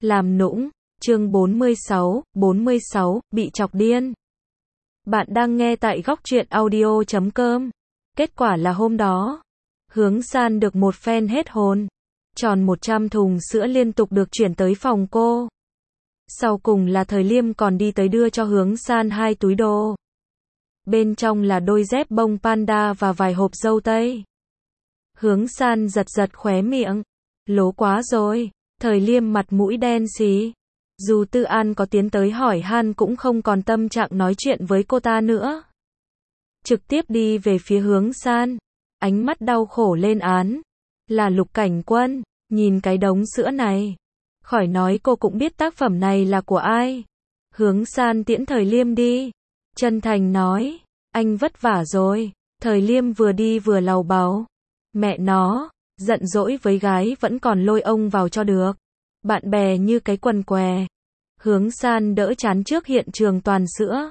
Làm nũng, chương 46, bị chọc điên. Bạn đang nghe tại góc truyện audio.com. Kết quả là hôm đó, Hướng San được một fan hết hồn. Tròn 100 thùng sữa liên tục được chuyển tới phòng cô. Sau cùng là Thời Liêm còn đi tới đưa cho Hướng San 2 túi đồ. Bên trong là đôi dép bông panda và vài hộp dâu tây. Hướng San giật giật khóe miệng. Lố quá rồi. Thời Liêm mặt mũi đen xí. Dù Tư An có tiến tới hỏi han cũng không còn tâm trạng nói chuyện với cô ta nữa. Trực tiếp đi về phía Hướng San. Ánh mắt đau khổ lên án. Là Lục Cảnh Quân, nhìn cái đống sữa này. Khỏi nói cô cũng biết tác phẩm này là của ai. Hướng San tiễn Thời Liêm đi. Chân thành nói, anh vất vả rồi. Thời Liêm vừa đi vừa lầu bầu. Mẹ nó, giận dỗi với gái vẫn còn lôi ông vào cho được. Bạn bè như cái quần què. Hướng San đỡ chán trước hiện trường toàn sữa.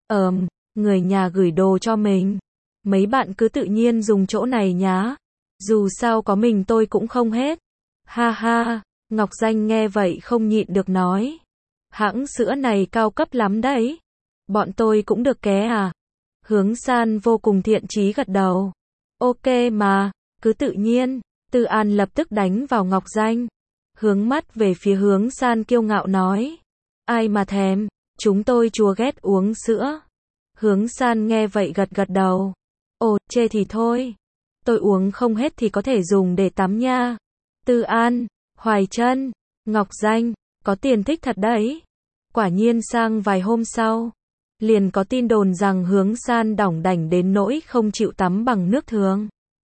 Người nhà gửi đồ cho mình. Mấy bạn cứ tự nhiên dùng chỗ này nhá. Dù sao có mình tôi cũng không hết. Ha ha, Ngọc Danh nghe vậy không nhịn được nói. Hãng sữa này cao cấp lắm đấy. Bọn tôi cũng được ké à? Hướng San vô cùng thiện chí gật đầu. Ok mà, cứ tự nhiên. Tư An lập tức đánh vào Ngọc Danh. Hướng mắt về phía Hướng San kiêu ngạo nói. Ai mà thèm, chúng tôi chua ghét uống sữa. Hướng San nghe vậy gật gật đầu. Ồ, chê thì thôi. Tôi uống không hết thì có thể dùng để tắm nha. Tư An, Hoài Trân, Ngọc Danh, có tiền thích thật đấy. Quả nhiên sang vài hôm sau, liền có tin đồn rằng Hướng San đỏng đảnh đến nỗi không chịu tắm bằng nước thường.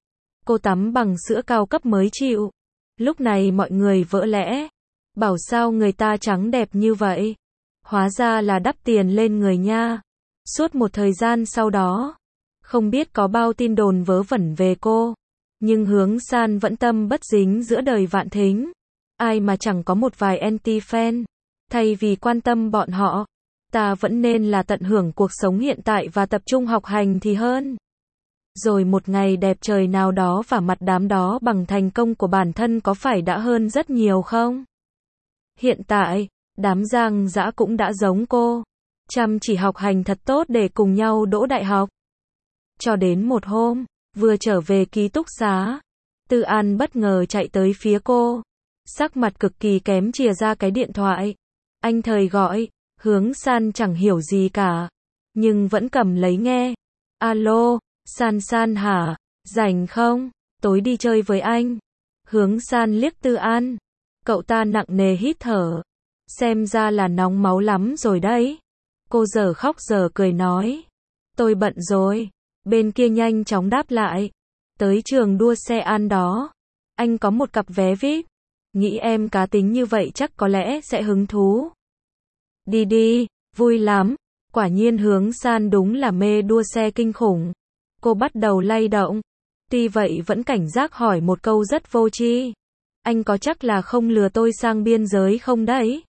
Cô tắm bằng sữa cao cấp mới chịu. Lúc này mọi người vỡ lẽ. Bảo sao người ta trắng đẹp như vậy. Hóa ra là đắp tiền lên người nha. Suốt một thời gian sau đó, không biết có bao tin đồn vớ vẩn về cô. Nhưng Hướng San vẫn tâm bất dính giữa đời vạn thính. Ai mà chẳng có một vài anti-fan. Thay vì quan tâm bọn họ, ta vẫn nên là tận hưởng cuộc sống hiện tại và tập trung học hành thì hơn. Rồi một ngày đẹp trời nào đó vả mặt đám đó bằng thành công của bản thân có phải đã hơn rất nhiều không? Hiện tại, đám Giang Dã cũng đã giống cô. Chăm chỉ học hành thật tốt để cùng nhau đỗ đại học. Cho đến một hôm, vừa trở về ký túc xá, Tư An bất ngờ chạy tới phía cô. Sắc mặt cực kỳ kém chìa ra cái điện thoại. Anh Thời gọi, Hướng San chẳng hiểu gì cả. Nhưng vẫn cầm lấy nghe. Alo, San San hả? Rảnh không? Tối đi chơi với anh. Hướng San liếc Tư An. Cậu ta nặng nề hít thở. Xem ra là nóng máu lắm rồi đấy. Cô giờ khóc giờ cười nói. Tôi bận rồi. Bên kia nhanh chóng đáp lại. Tới trường đua xe An đó. Anh có một cặp vé VIP. Nghĩ em cá tính như vậy chắc có lẽ sẽ hứng thú. Đi đi, vui lắm. Quả nhiên Hướng San đúng là mê đua xe kinh khủng. Cô bắt đầu lay động. Tuy vậy vẫn cảnh giác hỏi một câu rất vô tri. Anh có chắc là không lừa tôi sang biên giới không đấy?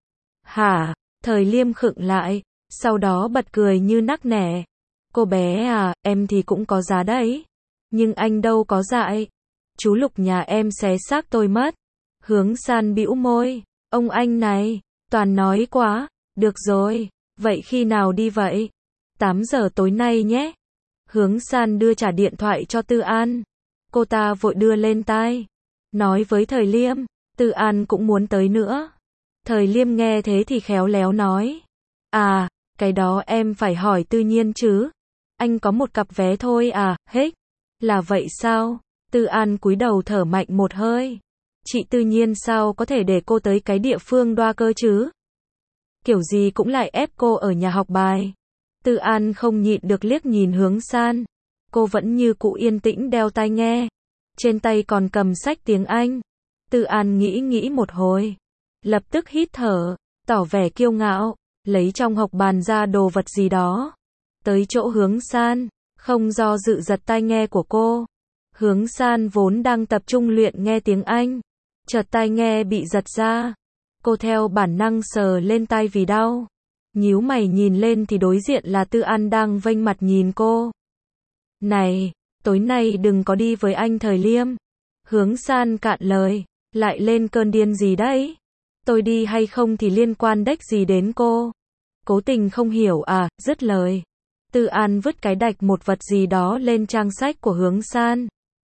Hả? Thời Liêm khựng lại. Sau đó bật cười như nắc nẻ. Cô bé à, em thì cũng có giá đấy. Nhưng anh đâu có dại. Chú Lục nhà em xé xác tôi mất. Hướng San bĩu môi. Ông anh này, toàn nói quá. Được rồi, vậy khi nào đi vậy? 8 giờ tối nay nhé. Hướng San đưa trả điện thoại cho Tư An. Cô ta vội đưa lên tai. Nói với Thời Liêm, Tư An cũng muốn tới nữa. Thời Liêm nghe thế thì khéo léo nói. À, cái đó em phải hỏi Tư Nhiên chứ. Anh có một cặp vé thôi à, hếch. Là vậy sao? Tư An cúi đầu thở mạnh một hơi. Chị Tư Nhiên sao có thể để cô tới cái địa phương đoa cơ chứ? Kiểu gì cũng lại ép cô ở nhà học bài. Tư An không nhịn được liếc nhìn Hướng San. Cô vẫn như cũ yên tĩnh đeo tai nghe. Trên tay còn cầm sách tiếng Anh. Tư An nghĩ một hồi. Lập tức hít thở, tỏ vẻ kiêu ngạo. Lấy trong học bàn ra đồ vật gì đó. Tới chỗ Hướng San, không do dự giật tai nghe của cô. Hướng San vốn đang tập trung luyện nghe tiếng Anh. Chợt tai nghe bị giật ra. Cô theo bản năng sờ lên tai vì đau. Nhíu mày nhìn lên thì đối diện là Tư An đang vênh mặt nhìn cô. Này, tối nay đừng có đi với anh Thời Liêm. Hướng San cạn lời. Lại lên cơn điên gì đấy? Tôi đi hay không thì liên quan đếch gì đến cô. Cố tình không hiểu à, dứt lời. Tư An vứt cái đạch một vật gì đó lên trang sách của Hướng San.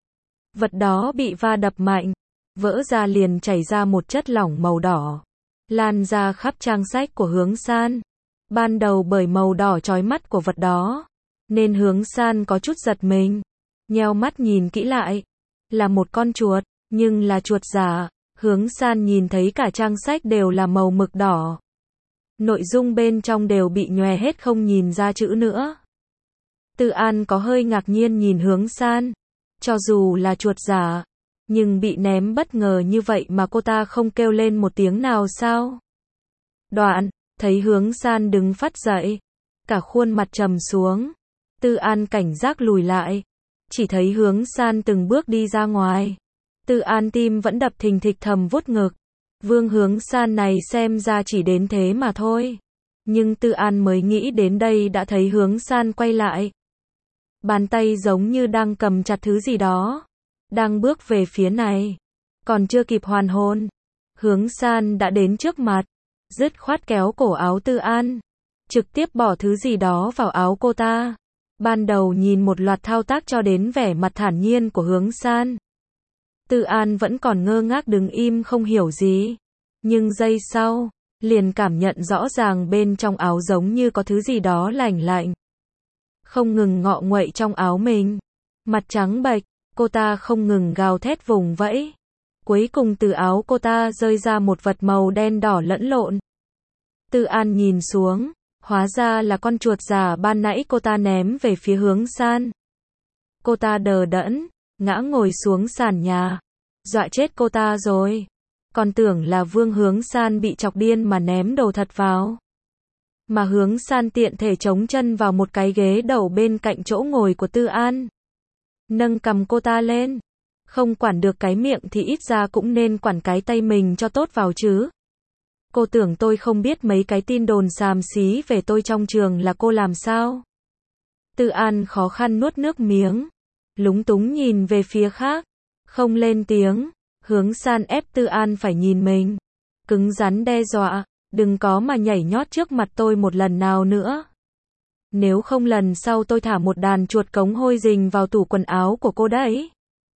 Vật đó bị va đập mạnh, vỡ ra liền chảy ra một chất lỏng màu đỏ, lan ra khắp trang sách của Hướng San. Ban đầu bởi màu đỏ chói mắt của vật đó, nên Hướng San có chút giật mình, nheo mắt nhìn kỹ lại, là một con chuột, nhưng là chuột giả. Hướng San nhìn thấy cả trang sách đều là màu mực đỏ. Nội dung bên trong đều bị nhòe hết không nhìn ra chữ nữa. Tư An có hơi ngạc nhiên nhìn Hướng San. Cho dù là chuột giả, nhưng bị ném bất ngờ như vậy mà cô ta không kêu lên một tiếng nào sao? Đoạn, thấy Hướng San đứng phắt dậy, cả khuôn mặt trầm xuống. Tư An cảnh giác lùi lại, chỉ thấy Hướng San từng bước đi ra ngoài. Tư An tim vẫn đập thình thịch thầm vuốt ngực. Vương Hướng San này xem ra chỉ đến thế mà thôi. Nhưng Tư An mới nghĩ đến đây đã thấy Hướng San quay lại. Bàn tay giống như đang cầm chặt thứ gì đó. Đang bước về phía này. Còn chưa kịp hoàn hồn, Hướng San đã đến trước mặt. Dứt khoát kéo cổ áo Tư An. Trực tiếp bỏ thứ gì đó vào áo cô ta. Ban đầu nhìn một loạt thao tác cho đến vẻ mặt thản nhiên của Hướng San. Tư An vẫn còn ngơ ngác đứng im không hiểu gì. Nhưng giây sau, liền cảm nhận rõ ràng bên trong áo giống như có thứ gì đó lạnh lạnh. Không ngừng ngọ nguậy trong áo mình. Mặt trắng bệch, cô ta không ngừng gào thét vùng vẫy. Cuối cùng từ áo cô ta rơi ra một vật màu đen đỏ lẫn lộn. Tư An nhìn xuống, hóa ra là con chuột già ban nãy cô ta ném về phía Hướng San. Cô ta đờ đẫn, ngã ngồi xuống sàn nhà. Dọa chết cô ta rồi. Còn tưởng là Vương Hướng San bị chọc điên mà ném đồ thật vào. Mà Hướng San tiện thể chống chân vào một cái ghế đầu bên cạnh chỗ ngồi của Tư An. Nâng cầm cô ta lên. Không quản được cái miệng thì ít ra cũng nên quản cái tay mình cho tốt vào chứ. Cô tưởng tôi không biết mấy cái tin đồn xàm xí về tôi trong trường là cô làm sao? Tư An khó khăn nuốt nước miếng. Lúng túng nhìn về phía khác. Không lên tiếng. Hướng San ép Tư An phải nhìn mình. Cứng rắn đe dọa. Đừng có mà nhảy nhót trước mặt tôi một lần nào nữa. Nếu không lần sau tôi thả một đàn chuột cống hôi rình vào tủ quần áo của cô đấy.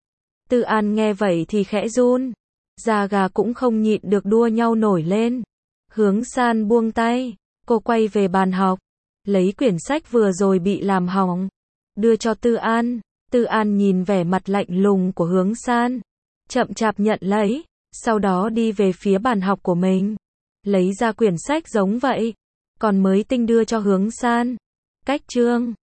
Tư An nghe vậy thì khẽ run. Da gà cũng không nhịn được đua nhau nổi lên. Hướng San buông tay. Cô quay về bàn học. Lấy quyển sách vừa rồi bị làm hỏng. Đưa cho Tư An. Tư An nhìn vẻ mặt lạnh lùng của Hướng San. Chậm chạp nhận lấy. Sau đó đi về phía bàn học của mình. Lấy ra quyển sách giống vậy. Còn mới tinh đưa cho Hướng San. Cách chương